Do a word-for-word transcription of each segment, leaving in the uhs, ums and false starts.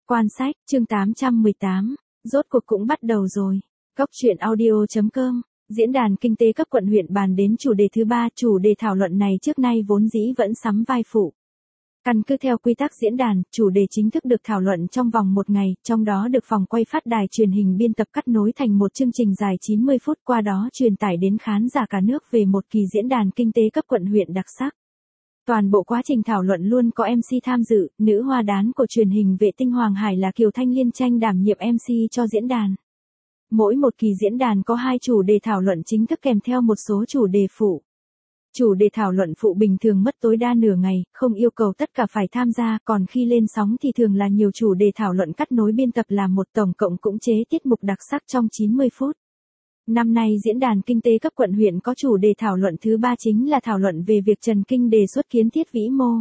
Quan sách, chương tám trăm mười tám, rốt cuộc cũng bắt đầu rồi. Góc truyện audio chấm com, diễn đàn kinh tế cấp quận huyện bàn đến chủ đề thứ ba. Chủ đề thảo luận này trước nay vốn dĩ vẫn sắm vai phụ. Căn cứ theo quy tắc diễn đàn, chủ đề chính thức được thảo luận trong vòng một ngày, trong đó được phòng quay phát đài truyền hình biên tập cắt nối thành một chương trình dài chín mươi phút, qua đó truyền tải đến khán giả cả nước về một kỳ diễn đàn kinh tế cấp quận huyện đặc sắc. Toàn bộ quá trình thảo luận luôn có em xê tham dự, nữ hoa đán của truyền hình vệ tinh Hoàng Hải là Kiều Thanh Liên tranh đảm nhiệm em xê cho diễn đàn. Mỗi một kỳ diễn đàn có hai chủ đề thảo luận chính thức kèm theo một số chủ đề phụ. Chủ đề thảo luận phụ bình thường mất tối đa nửa ngày, không yêu cầu tất cả phải tham gia, còn khi lên sóng thì thường là nhiều chủ đề thảo luận cắt nối biên tập làm một, tổng cộng cũng chế tiết mục đặc sắc trong chín mươi phút. Năm nay diễn đàn kinh tế cấp quận huyện có chủ đề thảo luận thứ ba chính là thảo luận về việc Trần Kinh đề xuất kiến thiết vĩ mô.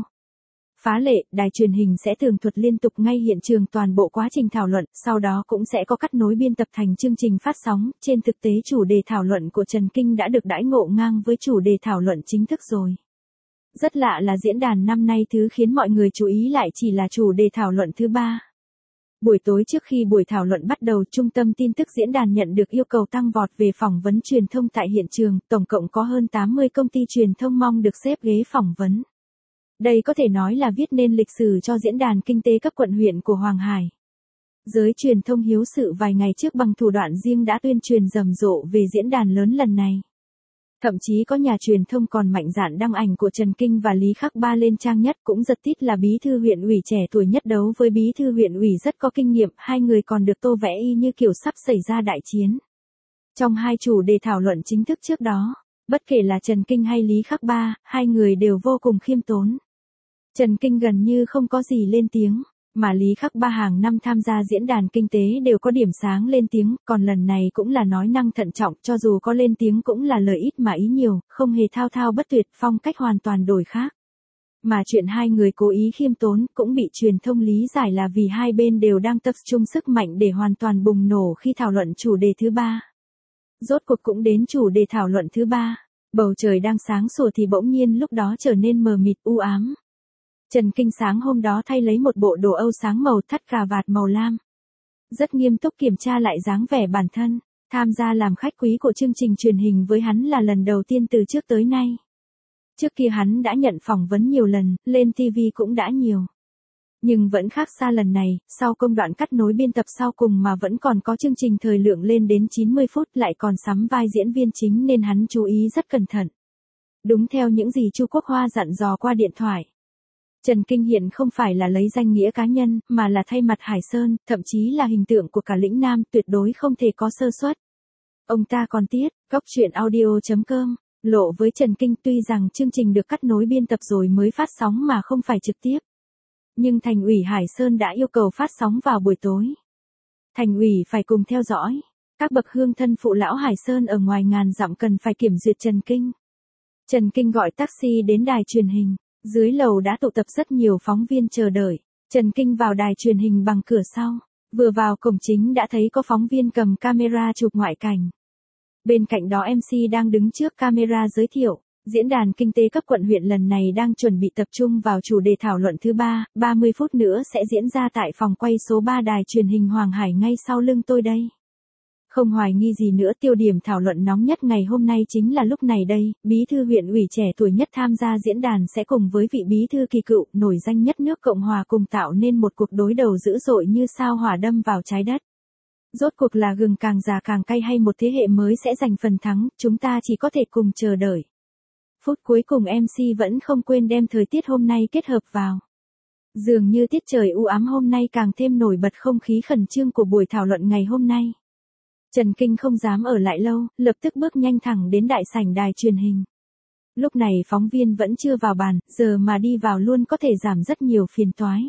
Phá lệ, đài truyền hình sẽ tường thuật liên tục ngay hiện trường toàn bộ quá trình thảo luận, sau đó cũng sẽ có cắt nối biên tập thành chương trình phát sóng. Trên thực tế chủ đề thảo luận của Trần Kinh đã được đãi ngộ ngang với chủ đề thảo luận chính thức rồi. Rất lạ là diễn đàn năm nay thứ khiến mọi người chú ý lại chỉ là chủ đề thảo luận thứ ba. Buổi tối trước khi buổi thảo luận bắt đầu, Trung tâm tin tức diễn đàn nhận được yêu cầu tăng vọt về phỏng vấn truyền thông tại hiện trường, tổng cộng có hơn tám mươi công ty truyền thông mong được xếp ghế phỏng vấn. Đây có thể nói là viết nên lịch sử cho diễn đàn kinh tế cấp quận huyện của Hoàng Hải. Giới truyền thông hiếu sự vài ngày trước bằng thủ đoạn riêng đã tuyên truyền rầm rộ về diễn đàn lớn lần này. Thậm chí có nhà truyền thông còn mạnh dạn đăng ảnh của Trần Kinh và Lý Khắc Ba lên trang nhất, cũng giật tít là bí thư huyện ủy trẻ tuổi nhất đấu với bí thư huyện ủy rất có kinh nghiệm, hai người còn được tô vẽ y như kiểu sắp xảy ra đại chiến. Trong hai chủ đề thảo luận chính thức trước đó, bất kể là Trần Kinh hay Lý Khắc Ba, hai người đều vô cùng khiêm tốn. Trần Kinh gần như không có gì lên tiếng, mà Lý Khắc Ba hàng năm tham gia diễn đàn kinh tế đều có điểm sáng lên tiếng, còn lần này cũng là nói năng thận trọng, cho dù có lên tiếng cũng là lời ít mà ý nhiều, không hề thao thao bất tuyệt, phong cách hoàn toàn đổi khác. Mà chuyện hai người cố ý khiêm tốn cũng bị truyền thông lý giải là vì hai bên đều đang tập trung sức mạnh để hoàn toàn bùng nổ khi thảo luận chủ đề thứ ba. Rốt cuộc cũng đến chủ đề thảo luận thứ ba, bầu trời đang sáng sủa thì bỗng nhiên lúc đó trở nên mờ mịt u ám. Trần Kinh sáng hôm đó thay lấy một bộ đồ Âu sáng màu thắt cà vạt màu lam. Rất nghiêm túc kiểm tra lại dáng vẻ bản thân, tham gia làm khách quý của chương trình truyền hình với hắn là lần đầu tiên từ trước tới nay. Trước kia hắn đã nhận phỏng vấn nhiều lần, lên ti vi cũng đã nhiều. Nhưng vẫn khác xa lần này, sau công đoạn cắt nối biên tập sau cùng mà vẫn còn có chương trình thời lượng lên đến chín mươi phút, lại còn sắm vai diễn viên chính nên hắn chú ý rất cẩn thận. Đúng theo những gì Chu Quốc Hoa dặn dò qua điện thoại. Trần Kinh hiện không phải là lấy danh nghĩa cá nhân, mà là thay mặt Hải Sơn, thậm chí là hình tượng của cả lĩnh Nam, tuyệt đối không thể có sơ suất. Ông ta còn tiết, góc truyện audio chấm com, lộ với Trần Kinh tuy rằng chương trình được cắt nối biên tập rồi mới phát sóng mà không phải trực tiếp. Nhưng Thành ủy Hải Sơn đã yêu cầu phát sóng vào buổi tối. Thành ủy phải cùng theo dõi. Các bậc hương thân phụ lão Hải Sơn ở ngoài ngàn dặm cần phải kiểm duyệt Trần Kinh. Trần Kinh gọi taxi đến đài truyền hình. Dưới lầu đã tụ tập rất nhiều phóng viên chờ đợi. Trần Kinh vào đài truyền hình bằng cửa sau. Vừa vào cổng chính đã thấy có phóng viên cầm camera chụp ngoại cảnh. Bên cạnh đó em xê đang đứng trước camera giới thiệu. Diễn đàn kinh tế cấp quận huyện lần này đang chuẩn bị tập trung vào chủ đề thảo luận thứ ba, ba mươi phút nữa sẽ diễn ra tại phòng quay số ba đài truyền hình Hoàng Hải ngay sau lưng tôi đây. Không hoài nghi gì nữa, tiêu điểm thảo luận nóng nhất ngày hôm nay chính là lúc này đây, bí thư huyện ủy trẻ tuổi nhất tham gia diễn đàn sẽ cùng với vị bí thư kỳ cựu nổi danh nhất nước Cộng hòa cùng tạo nên một cuộc đối đầu dữ dội như sao hỏa đâm vào trái đất. Rốt cuộc là gừng càng già càng cay hay một thế hệ mới sẽ giành phần thắng, chúng ta chỉ có thể cùng chờ đợi. Phút cuối cùng em xê vẫn không quên đem thời tiết hôm nay kết hợp vào. Dường như tiết trời u ám hôm nay càng thêm nổi bật không khí khẩn trương của buổi thảo luận ngày hôm nay. Trần Kinh không dám ở lại lâu, lập tức bước nhanh thẳng đến đại sảnh đài truyền hình. Lúc này phóng viên vẫn chưa vào bàn, giờ mà đi vào luôn có thể giảm rất nhiều phiền toái.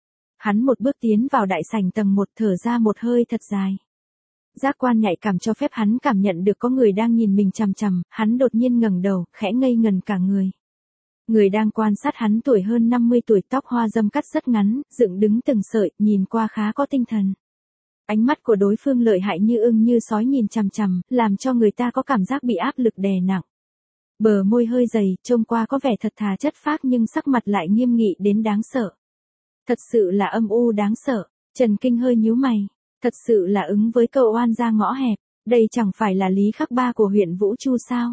Hắn một bước tiến vào đại sảnh tầng một, thở ra một hơi thật dài. Giác quan nhạy cảm cho phép hắn cảm nhận được có người đang nhìn mình chằm chằm, hắn đột nhiên ngẩng đầu, khẽ ngây ngần cả người. Người đang quan sát hắn tuổi hơn năm mươi tuổi, tóc hoa râm cắt rất ngắn, dựng đứng từng sợi, nhìn qua khá có tinh thần. Ánh mắt của đối phương lợi hại như ưng như sói nhìn chằm chằm, làm cho người ta có cảm giác bị áp lực đè nặng. Bờ môi hơi dày, trông qua có vẻ thật thà chất phác nhưng sắc mặt lại nghiêm nghị đến đáng sợ. Thật sự là âm u đáng sợ. Trần Kinh hơi nhíu mày. Thật sự là ứng với câu oan ra ngõ hẹp. Đây chẳng phải là Lý Khắc Ba của huyện Vũ Chu sao?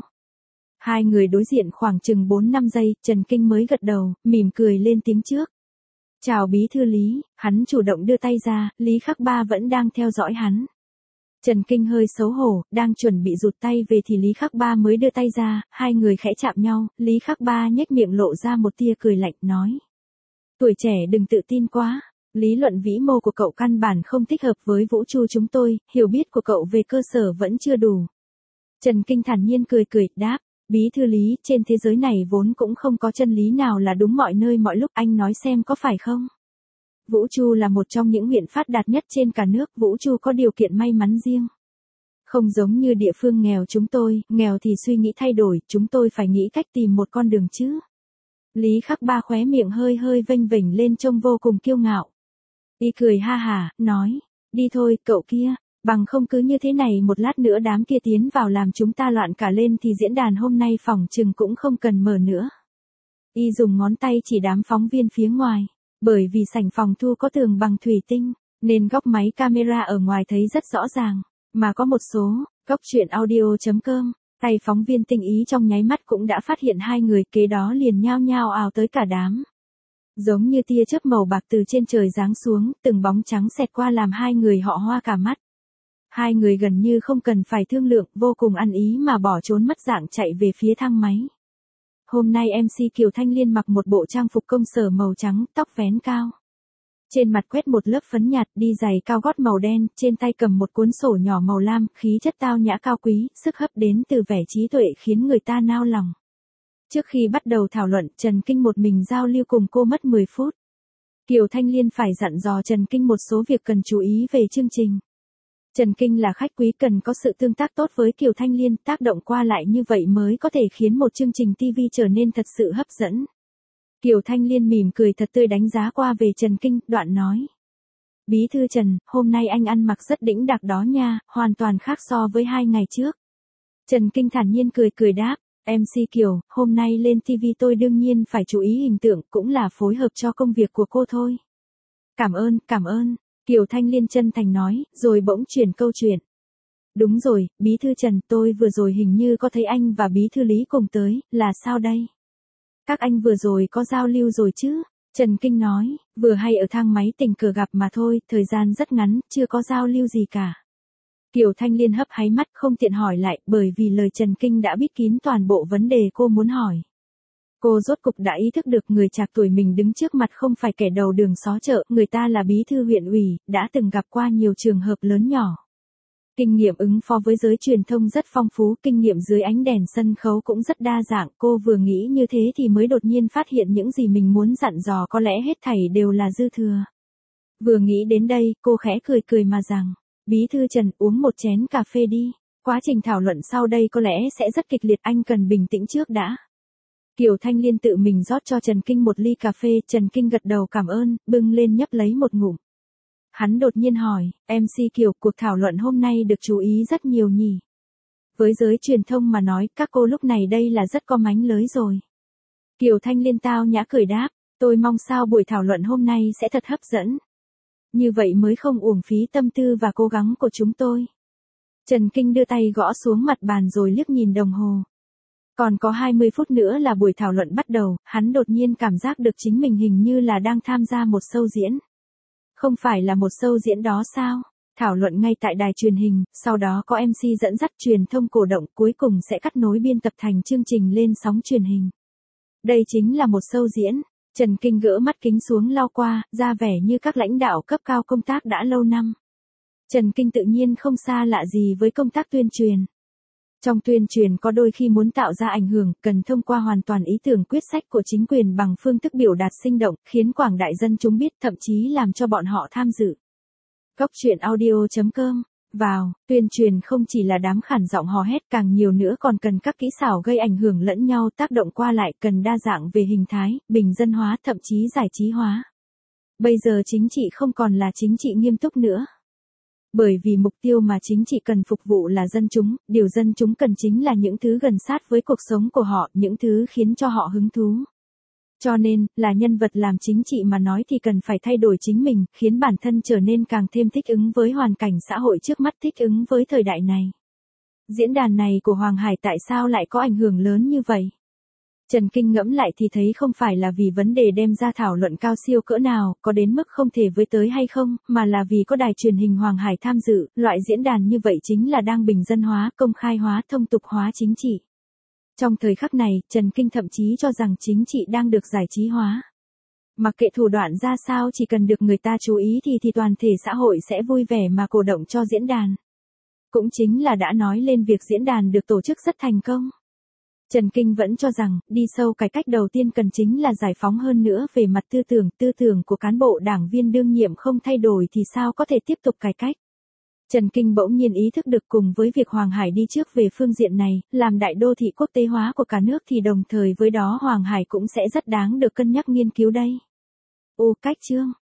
Hai người đối diện khoảng chừng bốn năm giây, Trần Kinh mới gật đầu, mỉm cười lên tiếng trước. Chào bí thư Lý, hắn chủ động đưa tay ra, Lý Khắc Ba vẫn đang theo dõi hắn. Trần Kinh hơi xấu hổ, đang chuẩn bị rụt tay về thì Lý Khắc Ba mới đưa tay ra, hai người khẽ chạm nhau, Lý Khắc Ba nhếch miệng lộ ra một tia cười lạnh, nói. Tuổi trẻ đừng tự tin quá, lý luận vĩ mô của cậu căn bản không thích hợp với Vũ Chu chúng tôi, hiểu biết của cậu về cơ sở vẫn chưa đủ. Trần Kinh thản nhiên cười cười, đáp, bí thư Lý, trên thế giới này vốn cũng không có chân lý nào là đúng mọi nơi mọi lúc, anh nói xem có phải không? Vũ Chu là một trong những huyện phát đạt nhất trên cả nước, Vũ Chu có điều kiện may mắn riêng. Không giống như địa phương nghèo chúng tôi, nghèo thì suy nghĩ thay đổi, chúng tôi phải nghĩ cách tìm một con đường chứ. Lý Khắc Ba khóe miệng hơi hơi vênh vểnh lên trông vô cùng kiêu ngạo. Y cười ha hả, nói, đi thôi, cậu kia, bằng không cứ như thế này một lát nữa đám kia tiến vào làm chúng ta loạn cả lên thì diễn đàn hôm nay phỏng chừng cũng không cần mở nữa. Y dùng ngón tay chỉ đám phóng viên phía ngoài. Bởi vì sảnh phòng thu có tường bằng thủy tinh, nên góc máy camera ở ngoài thấy rất rõ ràng, mà có một số, góc truyện audio chấm com, tay phóng viên tinh ý trong nháy mắt cũng đã phát hiện hai người, kế đó liền nhao nhao ào tới cả đám. Giống như tia chớp màu bạc từ trên trời giáng xuống, từng bóng trắng xẹt qua làm hai người họ hoa cả mắt. Hai người gần như không cần phải thương lượng, vô cùng ăn ý mà bỏ trốn mất dạng chạy về phía thang máy. Hôm nay em xê Kiều Thanh Liên mặc một bộ trang phục công sở màu trắng, tóc vén cao. Trên mặt quét một lớp phấn nhạt, đi giày cao gót màu đen, trên tay cầm một cuốn sổ nhỏ màu lam, khí chất tao nhã cao quý, sức hấp đến từ vẻ trí tuệ khiến người ta nao lòng. Trước khi bắt đầu thảo luận, Trần Kinh một mình giao lưu cùng cô mất mười phút. Kiều Thanh Liên phải dặn dò Trần Kinh một số việc cần chú ý về chương trình. Trần Kinh là khách quý cần có sự tương tác tốt với Kiều Thanh Liên, tác động qua lại như vậy mới có thể khiến một chương trình ti vi trở nên thật sự hấp dẫn. Kiều Thanh Liên mỉm cười thật tươi đánh giá qua về Trần Kinh, đoạn nói. Bí thư Trần, hôm nay anh ăn mặc rất đĩnh đạc đó nha, hoàn toàn khác so với hai ngày trước. Trần Kinh thản nhiên cười cười đáp, em xê Kiều, hôm nay lên ti vi tôi đương nhiên phải chú ý hình tượng, cũng là phối hợp cho công việc của cô thôi. Cảm ơn, cảm ơn. Kiều Thanh Liên chân thành nói, rồi bỗng chuyển câu chuyện. Đúng rồi, bí thư Trần, tôi vừa rồi hình như có thấy anh và bí thư Lý cùng tới, là sao đây? Các anh vừa rồi có giao lưu rồi chứ? Trần Kinh nói, vừa hay ở thang máy tình cờ gặp mà thôi, thời gian rất ngắn, chưa có giao lưu gì cả. Kiều Thanh Liên hấp háy mắt không tiện hỏi lại, bởi vì lời Trần Kinh đã bít kín toàn bộ vấn đề cô muốn hỏi. Cô rốt cục đã ý thức được người trạc tuổi mình đứng trước mặt không phải kẻ đầu đường xó chợ, người ta là bí thư huyện ủy, đã từng gặp qua nhiều trường hợp lớn nhỏ. Kinh nghiệm ứng phó với giới truyền thông rất phong phú, kinh nghiệm dưới ánh đèn sân khấu cũng rất đa dạng, cô vừa nghĩ như thế thì mới đột nhiên phát hiện những gì mình muốn dặn dò có lẽ hết thảy đều là dư thừa. Vừa nghĩ đến đây, cô khẽ cười cười mà rằng, bí thư Trần uống một chén cà phê đi, quá trình thảo luận sau đây có lẽ sẽ rất kịch liệt, anh cần bình tĩnh trước đã. Kiều Thanh Liên tự mình rót cho Trần Kinh một ly cà phê, Trần Kinh gật đầu cảm ơn, bưng lên nhấp lấy một ngụm. Hắn đột nhiên hỏi, em xê Kiều, cuộc thảo luận hôm nay được chú ý rất nhiều nhỉ? Với giới truyền thông mà nói, các cô lúc này đây là rất có mánh lới rồi. Kiều Thanh Liên tao nhã cười đáp, tôi mong sao buổi thảo luận hôm nay sẽ thật hấp dẫn. Như vậy mới không uổng phí tâm tư và cố gắng của chúng tôi. Trần Kinh đưa tay gõ xuống mặt bàn rồi liếc nhìn đồng hồ. Còn có hai mươi phút nữa là buổi thảo luận bắt đầu, hắn đột nhiên cảm giác được chính mình hình như là đang tham gia một show diễn. Không phải là một show diễn đó sao? Thảo luận ngay tại đài truyền hình, sau đó có em xê dẫn dắt truyền thông cổ động, cuối cùng sẽ cắt nối biên tập thành chương trình lên sóng truyền hình. Đây chính là một show diễn. Trần Kinh gỡ mắt kính xuống lau qua, ra vẻ như các lãnh đạo cấp cao công tác đã lâu năm. Trần Kinh tự nhiên không xa lạ gì với công tác tuyên truyền. Trong tuyên truyền có đôi khi muốn tạo ra ảnh hưởng, cần thông qua hoàn toàn ý tưởng quyết sách của chính quyền bằng phương thức biểu đạt sinh động, khiến quảng đại dân chúng biết, thậm chí làm cho bọn họ tham dự. Góc truyện audio chấm com. Vào, tuyên truyền không chỉ là đám khản giọng hò hét, càng nhiều nữa còn cần các kỹ xảo gây ảnh hưởng lẫn nhau, tác động qua lại, cần đa dạng về hình thái, bình dân hóa, thậm chí giải trí hóa. Bây giờ chính trị không còn là chính trị nghiêm túc nữa. Bởi vì mục tiêu mà chính trị cần phục vụ là dân chúng, điều dân chúng cần chính là những thứ gần sát với cuộc sống của họ, những thứ khiến cho họ hứng thú. Cho nên, là nhân vật làm chính trị mà nói thì cần phải thay đổi chính mình, khiến bản thân trở nên càng thêm thích ứng với hoàn cảnh xã hội trước mắt, thích ứng với thời đại này. Diễn đàn này của Hoàng Hải tại sao lại có ảnh hưởng lớn như vậy? Trần Kinh ngẫm lại thì thấy không phải là vì vấn đề đem ra thảo luận cao siêu cỡ nào, có đến mức không thể với tới hay không, mà là vì có đài truyền hình Hoàng Hải tham dự, loại diễn đàn như vậy chính là đang bình dân hóa, công khai hóa, thông tục hóa chính trị. Trong thời khắc này, Trần Kinh thậm chí cho rằng chính trị đang được giải trí hóa. Mặc kệ thủ đoạn ra sao, chỉ cần được người ta chú ý thì thì toàn thể xã hội sẽ vui vẻ mà cổ động cho diễn đàn. Cũng chính là đã nói lên việc diễn đàn được tổ chức rất thành công. Trần Kinh vẫn cho rằng, đi sâu cải cách đầu tiên cần chính là giải phóng hơn nữa về mặt tư tưởng, tư tưởng của cán bộ đảng viên đương nhiệm không thay đổi thì sao có thể tiếp tục cải cách. Trần Kinh bỗng nhiên ý thức được cùng với việc Hoàng Hải đi trước về phương diện này, làm đại đô thị quốc tế hóa của cả nước thì đồng thời với đó Hoàng Hải cũng sẽ rất đáng được cân nhắc nghiên cứu đây. Ô cách chương